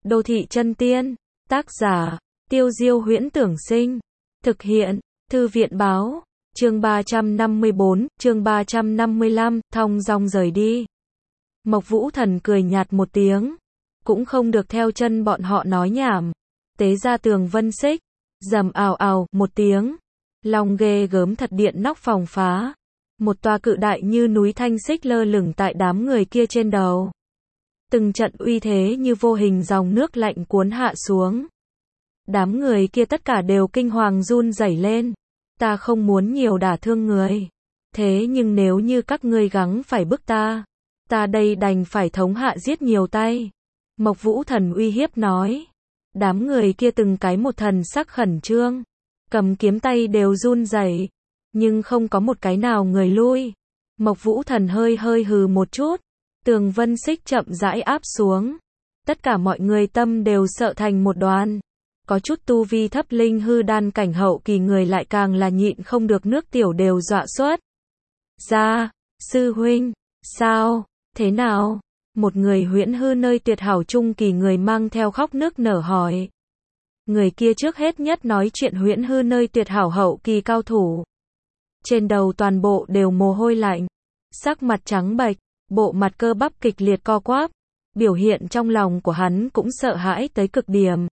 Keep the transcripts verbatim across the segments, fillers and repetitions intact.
Đô thị chân tiên. Tác giả, Tiêu Diêu Huyễn Tưởng Sinh. Thực hiện, Thư viện báo. Chương ba trăm năm mươi bốn, chương ba trăm năm mươi lăm, thong dong rời đi. Mộc Vũ Thần cười nhạt một tiếng. Cũng không được theo chân bọn họ nói nhảm. Tế ra tường vân xích. Rầm ào ào, một tiếng. Long ghê gớm thật điện nóc phòng phá. Một tòa cự đại như núi thanh xích lơ lửng tại đám người kia trên đầu. Từng trận uy thế như vô hình dòng nước lạnh cuốn hạ xuống. Đám người kia tất cả đều kinh hoàng run rẩy lên. Ta không muốn nhiều đả thương người. Thế nhưng nếu như các ngươi gắng phải bức ta, ta đây đành phải thống hạ giết nhiều tay. Mộc Vũ Thần uy hiếp nói. Đám người kia từng cái một thần sắc khẩn trương. Cầm kiếm tay đều run rẩy. Nhưng không có một cái nào người lui. Mộc Vũ Thần hơi hơi hừ một chút. Tường vân xích chậm rãi áp xuống. Tất cả mọi người tâm đều sợ thành một đoàn. Có chút tu vi thấp linh hư đan cảnh hậu kỳ người lại càng là nhịn không được nước tiểu đều dọa xuất. Ra, sư huynh, sao, thế nào? Một người huyễn hư nơi tuyệt hảo trung kỳ người mang theo khóc nước nở hỏi. Người kia trước hết nhất nói chuyện huyễn hư nơi tuyệt hảo hậu kỳ cao thủ. Trên đầu toàn bộ đều mồ hôi lạnh. Sắc mặt trắng bệch, bộ mặt cơ bắp kịch liệt co quắp. Biểu hiện trong lòng của hắn cũng sợ hãi tới cực điểm.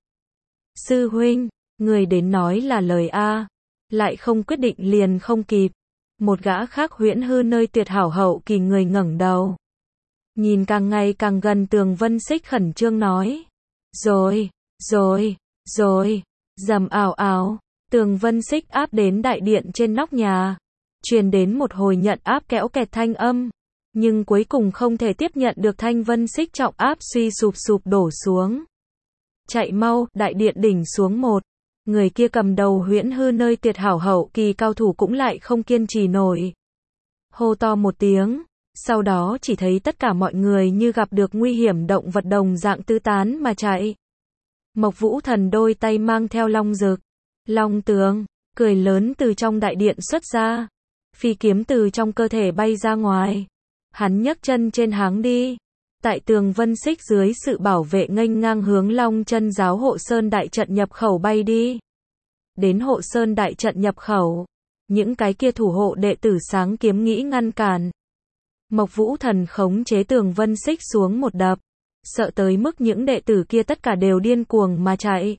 Sư huynh, người đến nói là lời A. Lại không quyết định liền không kịp. Một gã khác huyễn hư nơi tuyệt hảo hậu kỳ người ngẩng đầu. Nhìn càng ngày càng gần tường vân xích khẩn trương nói. Rồi, rồi, rồi, rầm ào ào, tường vân xích áp đến đại điện trên nóc nhà. Truyền đến một hồi nhận áp kéo kẹt thanh âm. Nhưng cuối cùng không thể tiếp nhận được thanh vân xích trọng áp suy sụp sụp đổ xuống. Chạy mau, đại điện đỉnh xuống một. Người kia cầm đầu huyễn hư nơi tuyệt hảo hậu kỳ cao thủ cũng lại không kiên trì nổi. Hô to một tiếng. Sau đó chỉ thấy tất cả mọi người như gặp được nguy hiểm động vật đồng dạng tứ tán mà chạy. Mộc Vũ Thần đôi tay mang theo long dực. Long tướng, cười lớn từ trong đại điện xuất ra. Phi kiếm từ trong cơ thể bay ra ngoài. Hắn nhấc chân trên háng đi. Tại tường vân xích dưới sự bảo vệ nghênh ngang hướng Long Chân giáo hộ sơn đại trận nhập khẩu bay đi. Đến hộ sơn đại trận nhập khẩu. Những cái kia thủ hộ đệ tử sáng kiếm nghĩ ngăn cản. Mộc Vũ Thần khống chế tường vân xích xuống một đập. Sợ tới mức những đệ tử kia tất cả đều điên cuồng mà chạy.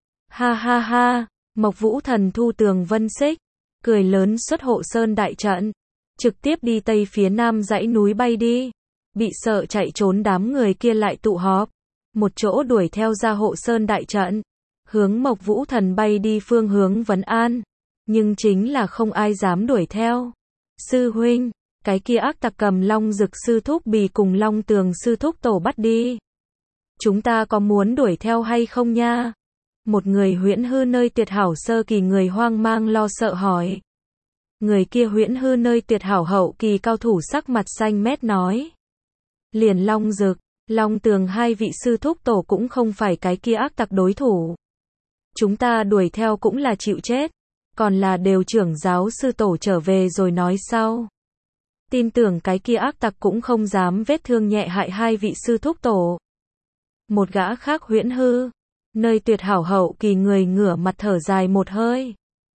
Ha ha ha, Mộc Vũ Thần thu tường vân xích. Cười lớn xuất hộ sơn đại trận. Trực tiếp đi tây phía nam dãy núi bay đi. Bị sợ chạy trốn đám người kia lại tụ họp. Một chỗ đuổi theo ra hộ sơn đại trận. Hướng Mộc Vũ Thần bay đi phương hướng vấn an. Nhưng chính là không ai dám đuổi theo. Sư huynh, cái kia ác tặc cầm long dực sư thúc bì cùng long tường sư thúc tổ bắt đi. Chúng ta có muốn đuổi theo hay không nha? Một người huyễn hư nơi tuyệt hảo sơ kỳ người hoang mang lo sợ hỏi. Người kia huyễn hư nơi tuyệt hảo hậu kỳ cao thủ sắc mặt xanh mét nói. Liền long dực, long tường hai vị sư thúc tổ cũng không phải cái kia ác tặc đối thủ. Chúng ta đuổi theo cũng là chịu chết. Còn là đều trưởng giáo sư tổ trở về rồi nói sau. Tin tưởng cái kia ác tặc cũng không dám vết thương nhẹ hại hai vị sư thúc tổ. Một gã khác huyễn hư, nơi tuyệt hảo hậu kỳ người ngửa mặt thở dài một hơi.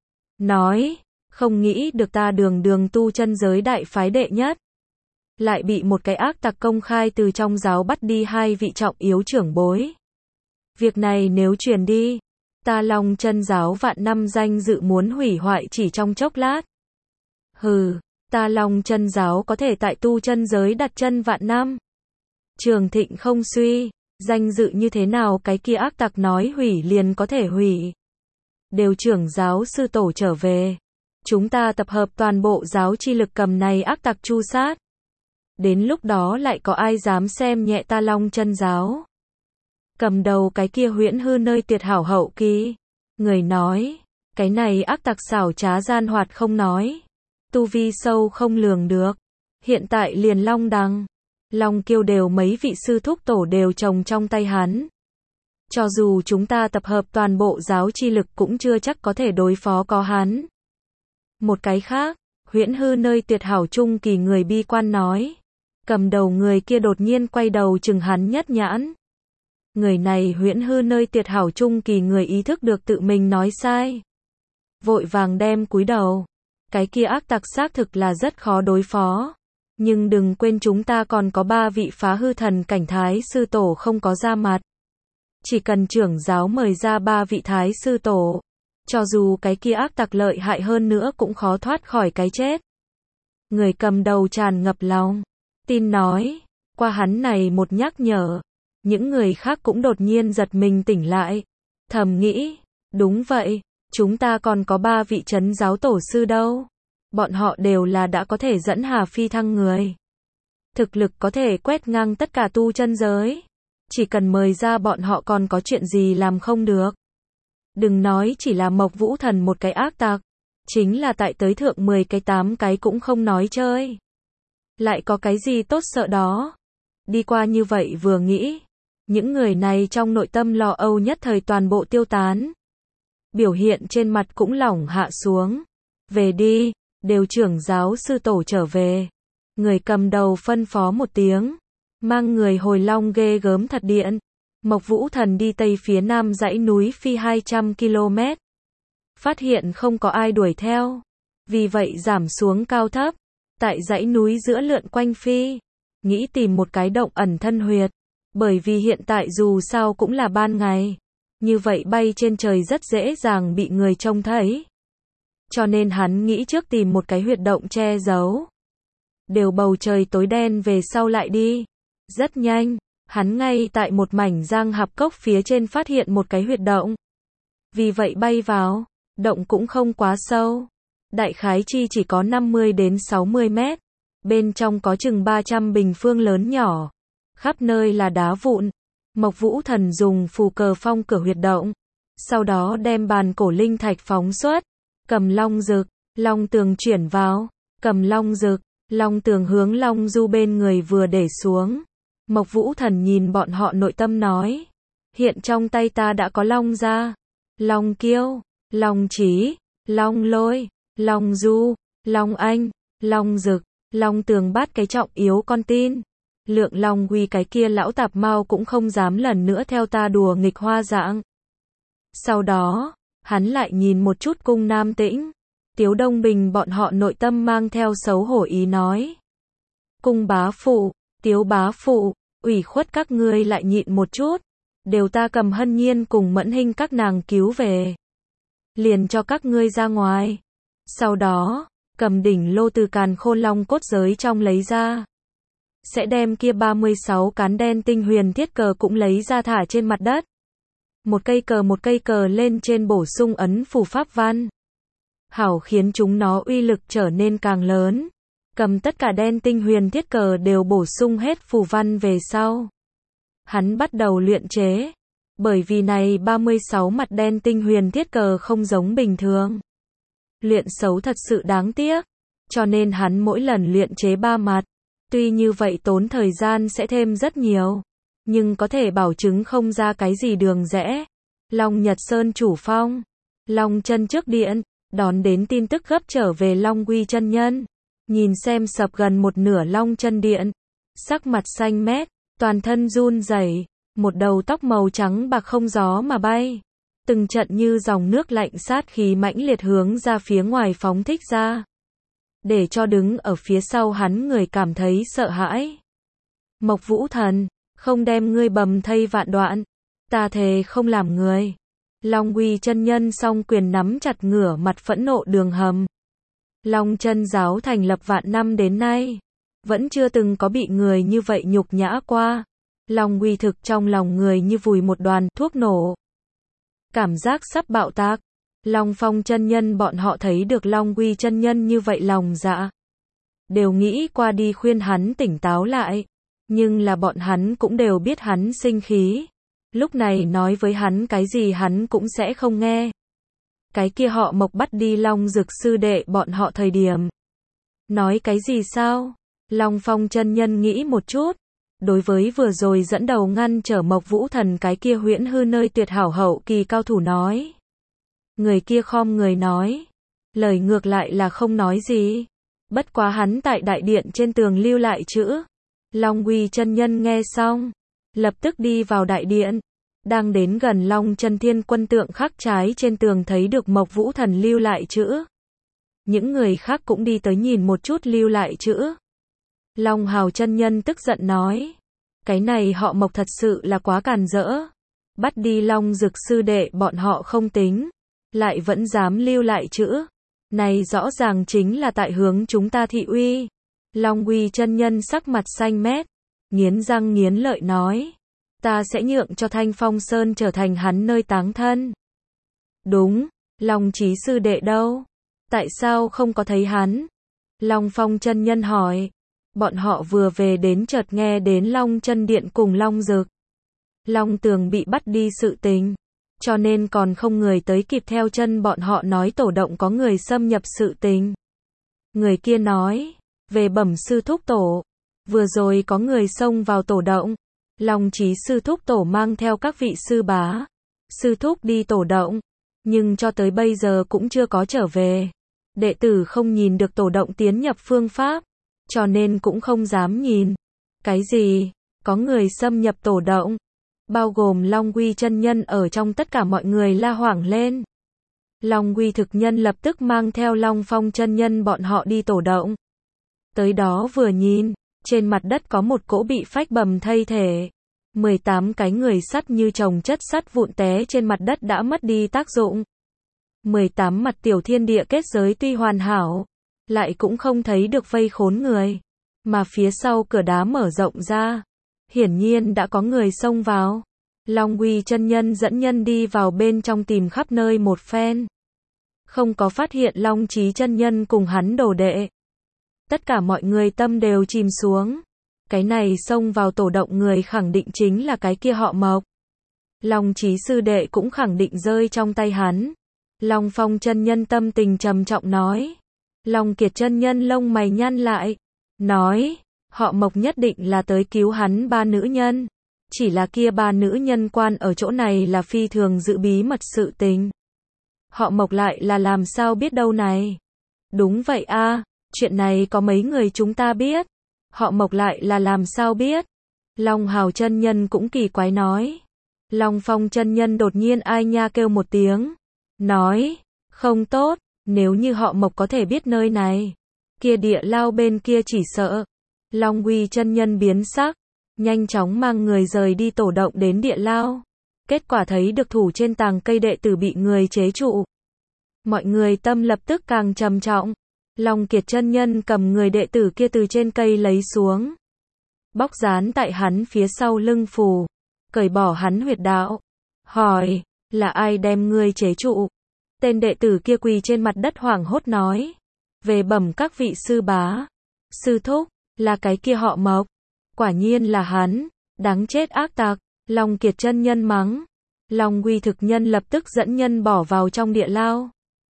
Nói, không nghĩ được ta đường đường tu chân giới đại phái đệ nhất. Lại bị một cái ác tặc công khai từ trong giáo bắt đi hai vị trọng yếu trưởng bối. Việc này nếu truyền đi, ta Long Chân giáo vạn năm danh dự muốn hủy hoại chỉ trong chốc lát. Hừ, ta Long Chân giáo có thể tại tu chân giới đặt chân vạn năm. Trường thịnh không suy, danh dự như thế nào cái kia ác tặc nói hủy liền có thể hủy. Đều trưởng giáo sư tổ trở về. Chúng ta tập hợp toàn bộ giáo chi lực cầm này ác tặc chu sát. Đến lúc đó lại có ai dám xem nhẹ ta Long Chân giáo. Cầm đầu cái kia huyễn hư nơi tuyệt hảo hậu kỳ. Người nói, cái này ác tặc xảo trá gian hoạt không nói. Tu vi sâu không lường được. Hiện tại liền Long Đằng, Long Kiêu đều mấy vị sư thúc tổ đều trồng trong tay hắn. Cho dù chúng ta tập hợp toàn bộ giáo chi lực cũng chưa chắc có thể đối phó có hắn. Một cái khác, huyễn hư nơi tuyệt hảo trung kỳ người bi quan nói. Cầm đầu người kia đột nhiên quay đầu chừng hắn nhất nhãn. Người này huyễn hư nơi tuyệt hảo trung kỳ người ý thức được tự mình nói sai. Vội vàng đem cúi đầu. Cái kia ác tặc xác thực là rất khó đối phó. Nhưng đừng quên chúng ta còn có ba vị phá hư thần cảnh thái sư tổ không có ra mặt. Chỉ cần trưởng giáo mời ra ba vị thái sư tổ. Cho dù cái kia ác tặc lợi hại hơn nữa cũng khó thoát khỏi cái chết. Người cầm đầu tràn ngập lòng tin nói. Qua hắn này một nhắc nhở. Những người khác cũng đột nhiên giật mình tỉnh lại. Thầm nghĩ. Đúng vậy. Chúng ta còn có ba vị trấn giáo tổ sư đâu. Bọn họ đều là đã có thể dẫn Hà Phi thăng người. Thực lực có thể quét ngang tất cả tu chân giới. Chỉ cần mời ra bọn họ còn có chuyện gì làm không được. Đừng nói chỉ là Mộc Vũ Thần một cái ác tặc. Chính là tại tới thượng mười cái tám cái cũng không nói chơi. Lại có cái gì tốt sợ đó. Đi qua như vậy vừa nghĩ. Những người này trong nội tâm lo âu nhất thời toàn bộ tiêu tán. Biểu hiện trên mặt cũng lỏng hạ xuống. Về đi, đều trưởng giáo sư tổ trở về. Người cầm đầu phân phó một tiếng. Mang người hồi long ghê gớm thật điện. Mộc Vũ Thần đi tây phía nam dãy núi phi hai trăm ki lô mét. Phát hiện không có ai đuổi theo. Vì vậy giảm xuống cao thấp. Tại dãy núi giữa lượn quanh phi. Nghĩ tìm một cái động ẩn thân huyệt. Bởi vì hiện tại dù sao cũng là ban ngày. Như vậy bay trên trời rất dễ dàng bị người trông thấy. Cho nên hắn nghĩ trước tìm một cái huyệt động che giấu. Đều bầu trời tối đen về sau lại đi. Rất nhanh, hắn ngay tại một mảnh giang hạp cốc phía trên phát hiện một cái huyệt động. Vì vậy bay vào, động cũng không quá sâu. Đại khái chi chỉ có năm mươi đến sáu mươi mét. Bên trong có chừng ba trăm bình phương lớn nhỏ. Khắp nơi là đá vụn. Mộc Vũ Thần dùng phù cờ phong cửa huyệt động. Sau đó đem bàn cổ linh thạch phóng xuất. Cầm long dực, long tường chuyển vào. Cầm long dực, long tường hướng long du bên người vừa để xuống. Mộc Vũ Thần nhìn bọn họ nội tâm nói. Hiện trong tay ta đã có long gia, long kiêu, long trí, long lôi, long du, long anh, long dực, long tường bắt cái trọng yếu con tin. Lượng long quy cái kia lão tạp mau cũng không dám lần nữa theo ta đùa nghịch hoa dạng. Sau đó, hắn lại nhìn một chút cung Nam Tĩnh. Tiếu Đông Bình bọn họ nội tâm mang theo xấu hổ ý nói. Cung bá phụ, Tiếu bá phụ, ủy khuất các ngươi lại nhịn một chút. Đều ta cầm Hân Nhiên cùng Mẫn Hinh các nàng cứu về. Liền cho các ngươi ra ngoài. Sau đó, cầm đỉnh lô từ càn khôn long cốt giới trong lấy ra. Sẽ đem kia ba mươi sáu cán đen tinh huyền thiết cờ cũng lấy ra thả trên mặt đất. Một cây cờ một cây cờ lên trên bổ sung ấn phù pháp văn. Hảo khiến chúng nó uy lực trở nên càng lớn. Cầm tất cả đen tinh huyền thiết cờ đều bổ sung hết phù văn về sau. Hắn bắt đầu luyện chế. Bởi vì này ba mươi sáu mặt đen tinh huyền thiết cờ không giống bình thường. Luyện xấu thật sự đáng tiếc. Cho nên hắn mỗi lần luyện chế ba mặt. Tuy như vậy tốn thời gian sẽ thêm rất nhiều. Nhưng có thể bảo chứng không ra cái gì đường rẽ. Long Nhật Sơn chủ phong. Long chân trước điện. Đón đến tin tức gấp trở về Long Quy chân nhân. Nhìn xem sập gần một nửa Long chân điện. Sắc mặt xanh mét. Toàn thân run rẩy. Một đầu tóc màu trắng bạc không gió mà bay. Từng trận như dòng nước lạnh sát khí mãnh liệt hướng ra phía ngoài phóng thích ra. Để cho đứng ở phía sau hắn người cảm thấy sợ hãi. Mộc Vũ Thần, không đem ngươi bầm thây vạn đoạn. Ta thề không làm người. Long Quy chân nhân song quyền nắm chặt ngửa mặt phẫn nộ đường hầm. Long chân giáo thành lập vạn năm đến nay. Vẫn chưa từng có bị người như vậy nhục nhã qua. Long Quy thực trong lòng người như vùi một đoàn thuốc nổ. Cảm giác sắp bạo tạc. Long Phong chân nhân bọn họ thấy được Long Quy chân nhân như vậy lòng dạ. Đều nghĩ qua đi khuyên hắn tỉnh táo lại. Nhưng là bọn hắn cũng đều biết hắn sinh khí. Lúc này nói với hắn cái gì hắn cũng sẽ không nghe. Cái kia họ Mộc bắt đi Long Dực sư đệ bọn họ thời điểm. Nói cái gì sao? Long Phong chân nhân nghĩ một chút. Đối với vừa rồi dẫn đầu ngăn trở Mộc Vũ Thần cái kia huyễn hư nơi tuyệt hảo hậu kỳ cao thủ nói. Người kia khom người nói. Lời ngược lại là không nói gì. Bất quá hắn tại đại điện trên tường lưu lại chữ. Long Quy chân nhân nghe xong. Lập tức đi vào đại điện. Đang đến gần Long Chân Thiên Quân tượng khắc trái trên tường thấy được Mộc Vũ Thần lưu lại chữ. Những người khác cũng đi tới nhìn một chút lưu lại chữ. Long Hào chân nhân tức giận nói. Cái này họ Mộc thật sự là quá càn rỡ. Bắt đi Long Dực sư đệ bọn họ không tính. Lại vẫn dám lưu lại chữ. Này rõ ràng chính là tại hướng chúng ta thị uy. Long Uy chân nhân sắc mặt xanh mét. Nghiến răng nghiến lợi nói. Ta sẽ nhượng cho Thanh Phong Sơn trở thành hắn nơi táng thân. Đúng, Long Chí sư đệ đâu? Tại sao không có thấy hắn? Long Phong chân nhân hỏi. Bọn họ vừa về đến chợt nghe đến Long Chân Điện cùng Long Dực. Long Tường bị bắt đi sự tình. Cho nên còn không người tới kịp theo chân bọn họ nói tổ động có người xâm nhập sự tình. Người kia nói. Về bẩm sư thúc tổ. Vừa rồi có người xông vào tổ động. Long Chí sư thúc tổ mang theo các vị sư bá. Sư thúc đi tổ động. Nhưng cho tới bây giờ cũng chưa có trở về. Đệ tử không nhìn được tổ động tiến nhập phương pháp. Cho nên cũng không dám nhìn. Cái gì? Có người xâm nhập tổ động. Bao gồm Long Uy chân nhân ở trong tất cả mọi người la hoảng lên. Long Uy thực nhân lập tức mang theo Long Phong chân nhân bọn họ đi tổ động. Tới đó vừa nhìn. Trên mặt đất có một cỗ bị phách bầm thây thể. mười tám cái người sắt như chồng chất sắt vụn té trên mặt đất đã mất đi tác dụng. mười tám mặt tiểu thiên địa kết giới tuy hoàn hảo, lại cũng không thấy được vây khốn người. Mà phía sau cửa đá mở rộng ra. Hiển nhiên đã có người xông vào. Long Uy chân nhân dẫn nhân đi vào bên trong tìm khắp nơi một phen. Không có phát hiện Long Chí chân nhân cùng hắn đồ đệ. Tất cả mọi người tâm đều chìm xuống. Cái này xông vào tổ động người khẳng định chính là cái kia họ Mộc. Long Chí sư đệ cũng khẳng định rơi trong tay hắn. Long Phong chân nhân tâm tình trầm trọng nói. Long Kiệt chân nhân lông mày nhăn lại. Nói, họ Mộc nhất định là tới cứu hắn ba nữ nhân. Chỉ là kia ba nữ nhân quan ở chỗ này là phi thường giữ bí mật sự tình. Họ Mộc lại là làm sao biết đâu này. Đúng vậy a, chuyện này có mấy người chúng ta biết. Họ Mộc lại là làm sao biết. Long Hào chân nhân cũng kỳ quái nói. Long Phong chân nhân đột nhiên ai nha kêu một tiếng. Nói, không tốt, nếu như họ Mộc có thể biết nơi này. Kia địa lao bên kia chỉ sợ. Long Uy chân nhân biến sắc. Nhanh chóng mang người rời đi tổ động đến địa lao. Kết quả thấy được thủ trên tàng cây đệ tử bị người chế trụ. Mọi người tâm lập tức càng trầm trọng. Long Kiệt chân nhân cầm người đệ tử kia từ trên cây lấy xuống. Bóc dán tại hắn phía sau lưng phù. Cởi bỏ hắn huyệt đạo. Hỏi, là ai đem ngươi chế trụ? Tên đệ tử kia quỳ trên mặt đất hoảng hốt nói. Về bẩm các vị sư bá. Sư thúc, là cái kia họ Mộc. Quả nhiên là hắn. Đáng chết ác tặc. Long Kiệt chân nhân mắng. Long Uy thực nhân lập tức dẫn nhân bỏ vào trong địa lao.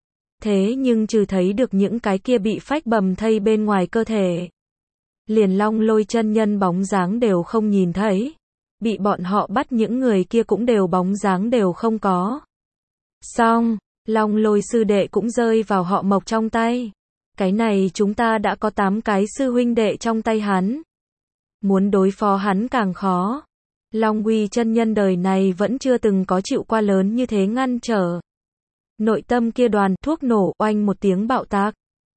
Thế nhưng trừ thấy được những cái kia bị phách bầm thây bên ngoài cơ thể. Liền Long Lôi chân nhân bóng dáng đều không nhìn thấy. Bị bọn họ bắt những người kia cũng đều bóng dáng đều không có. Xong, Long Lôi sư đệ cũng rơi vào họ Mộc trong tay. Cái này chúng ta đã có tám cái sư huynh đệ trong tay hắn. Muốn đối phó hắn càng khó. Long Uy chân nhân đời này vẫn chưa từng có chịu qua lớn như thế ngăn trở. Nội tâm kia đoàn thuốc nổ oanh một tiếng bạo tạc.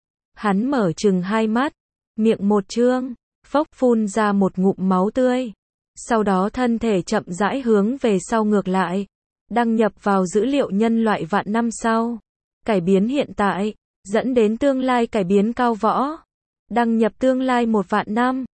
Hắn mở chừng hai mắt, miệng một trương, phốc phun ra một ngụm máu tươi. Sau đó thân thể chậm rãi hướng về sau ngược lại, đăng nhập vào dữ liệu nhân loại vạn năm sau. Cải biến hiện tại, dẫn đến tương lai cải biến cao võ. Đăng nhập tương lai một vạn năm.